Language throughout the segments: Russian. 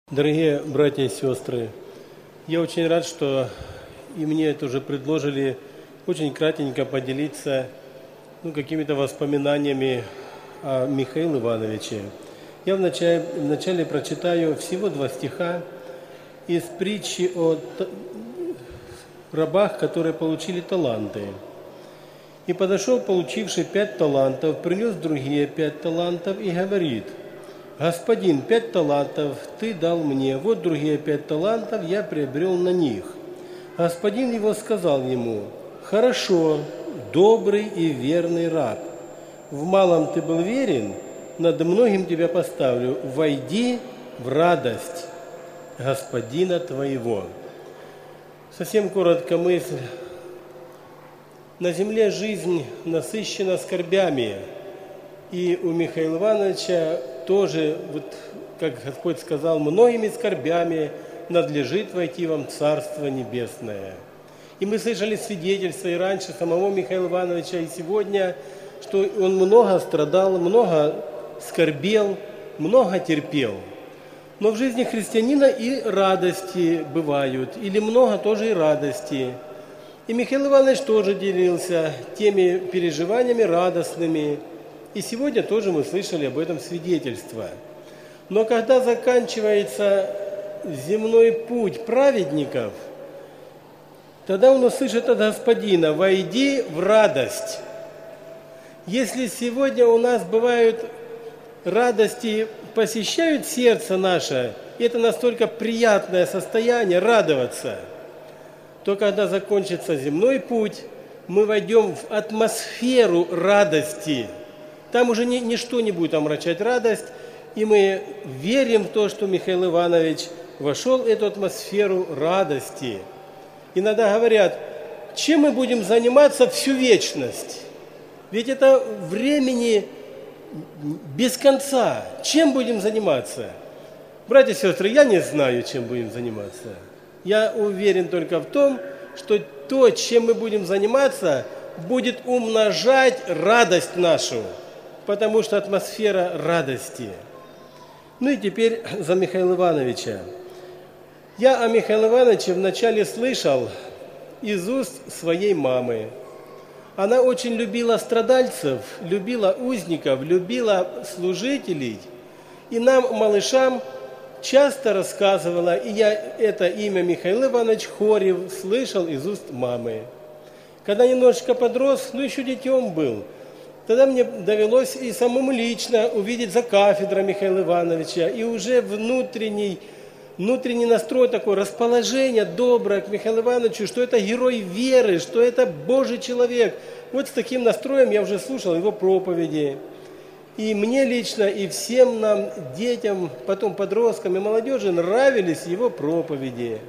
Дорогие братья и сестры, я очень рад, что и мне это уже предложили очень кратенько поделиться какими-то воспоминаниями о Михаиле Ивановиче. Я вначале прочитаю всего 2 стиха из притчи о рабах, которые получили таланты. «И подошел, получивший 5 талантов, принес другие 5 талантов и говорит: Господин, 5 талантов ты дал мне, вот другие 5 талантов я приобрел на них. Господин его сказал ему: хорошо, добрый и верный раб. В малом ты был верен, над многим тебя поставлю. Войди в радость господина твоего». Совсем коротко мысль. На земле жизнь насыщена скорбями. И у Михаила Ивановича тоже, как Господь сказал, многими скорбями надлежит войти вам в Царство Небесное. И мы слышали свидетельства и раньше самого Михаила Ивановича, и сегодня, что он много страдал, много скорбел, много терпел. Но в жизни христианина и радости бывают, или много тоже и радости. И Михаил Иванович тоже делился теми переживаниями радостными. И сегодня тоже мы слышали об этом свидетельство. Но когда заканчивается земной путь праведников, тогда он услышит от Господина: «Войди в радость». Если сегодня у нас бывают радости, посещают сердце наше, и это настолько приятное состояние радоваться, то когда закончится земной путь, мы войдем в атмосферу радости. Там уже ничто не будет омрачать радость, и мы верим в то, что Михаил Иванович вошел в эту атмосферу радости. Иногда говорят: чем мы будем заниматься всю вечность? Ведь это времени без конца. Чем будем заниматься? Братья и сестры, я не знаю, чем будем заниматься. Я уверен только в том, что то, чем мы будем заниматься, будет умножать радость нашу, потому что атмосфера радости. Ну и теперь за Михаила Ивановича. Я о Михаиле Ивановиче вначале слышал из уст своей мамы. Она очень любила страдальцев, любила узников, любила служителей. И нам, малышам, часто рассказывала, и я это имя Михаил Иванович Хорев слышал из уст мамы. Когда немножечко подрос, еще детем был, тогда мне довелось и самому лично увидеть за кафедрой Михаила Ивановича, и уже внутренний настрой такой, расположение доброе к Михаилу Ивановичу, что это герой веры, что это Божий человек. Вот с таким настроем я уже слушал его проповеди. И мне лично, и всем нам, детям, потом подросткам и молодежи, нравились его проповеди.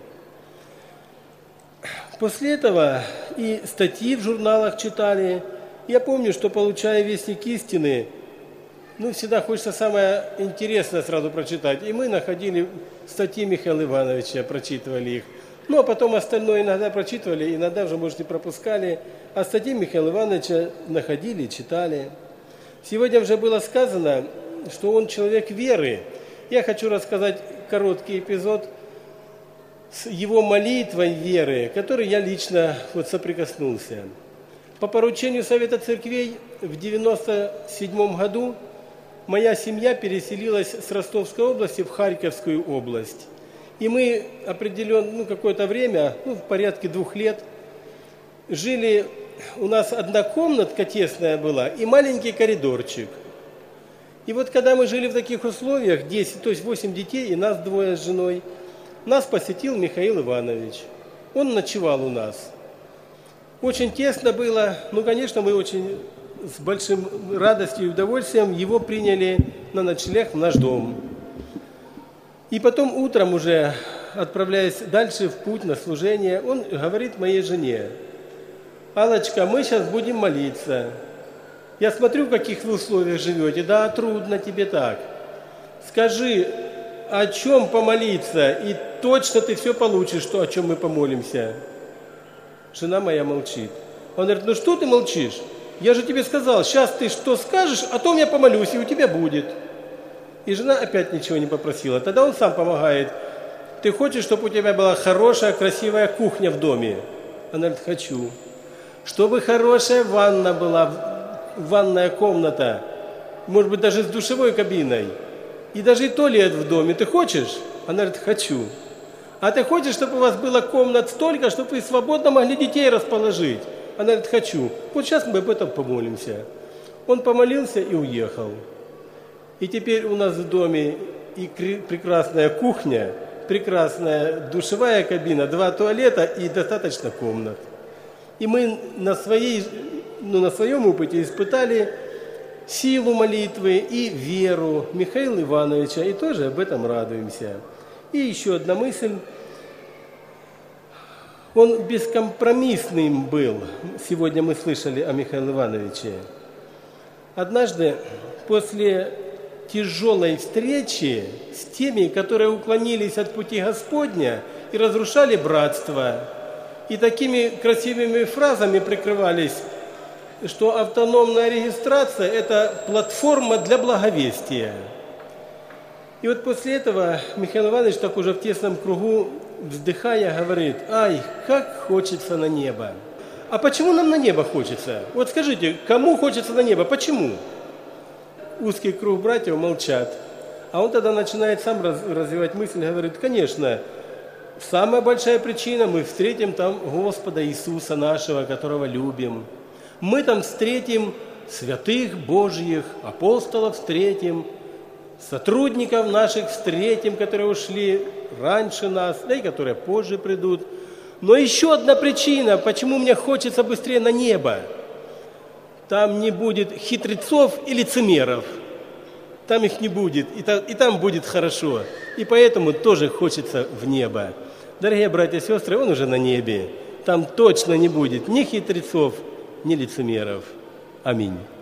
После этого и статьи в журналах читали. Я помню, что, получая «Вестник истины», всегда хочется самое интересное сразу прочитать. И мы находили статьи Михаила Ивановича, прочитывали их. А потом остальное иногда прочитывали, иногда уже, может, и пропускали. А статьи Михаила Ивановича находили, читали. Сегодня уже было сказано, что он человек веры. Я хочу рассказать короткий эпизод с его молитвой веры, которой я лично соприкоснулся. По поручению Совета Церквей в 1997 году моя семья переселилась с Ростовской области в Харьковскую область. И мы определенно, какое-то время, в порядке 2 лет, жили, у нас одна комнатка тесная была и маленький коридорчик. И когда мы жили в таких условиях, 10, то есть 8 детей и нас 2 с женой, нас посетил Михаил Иванович. Он ночевал у нас. Очень тесно было, конечно, мы очень с большим радостью и удовольствием его приняли на ночлег в наш дом. И потом утром уже, отправляясь дальше в путь на служение, он говорит моей жене: «Аллочка, мы сейчас будем молиться. Я смотрю, в каких вы условиях живете. Да, трудно тебе так. Скажи, о чем помолиться, и точно ты все получишь, о чем мы помолимся». Жена моя молчит. Он говорит: что ты молчишь? Я же тебе сказал, сейчас ты что скажешь, а то я помолюсь, и у тебя будет. И жена опять ничего не попросила. Тогда он сам помогает. Ты хочешь, чтобы у тебя была хорошая, красивая кухня в доме? Она говорит, хочу. Чтобы хорошая ванна была, ванная комната, может быть, даже с душевой кабиной. И даже и туалет в доме. Ты хочешь? Она говорит, хочу. А ты хочешь, чтобы у вас было комнат столько, чтобы вы свободно могли детей расположить? Она говорит, хочу. Вот сейчас мы об этом помолимся. Он помолился и уехал. И теперь у нас в доме и прекрасная кухня, прекрасная душевая кабина, 2 туалета и достаточно комнат. И мы на своем опыте испытали силу молитвы и веру Михаила Ивановича, и тоже об этом радуемся. И еще одна мысль. Он бескомпромиссным был. Сегодня мы слышали о Михаиле Ивановиче. Однажды, после тяжелой встречи с теми, которые уклонились от пути Господня и разрушали братство, и такими красивыми фразами прикрывались, что автономная регистрация – это платформа для благовестия. И вот после этого Михаил Иванович, так уже в тесном кругу, вздыхая, говорит, ай, как хочется на небо. А почему нам на небо хочется? Вот скажите, кому хочется на небо? Почему? Узкий круг братьев молчат. А он тогда начинает сам развивать мысль, говорит, конечно, самая большая причина, мы встретим там Господа Иисуса нашего, которого любим. Мы там встретим святых Божьих, апостолов встретим, сотрудников наших встретим, которые ушли раньше нас, да и которые позже придут. Но еще одна причина, почему мне хочется быстрее на небо. Там не будет хитрецов и лицемеров. Там их не будет, и там будет хорошо. И поэтому тоже хочется в небо. Дорогие братья и сестры, он уже на небе. Там точно не будет ни хитрецов, ни лицемеров. Аминь.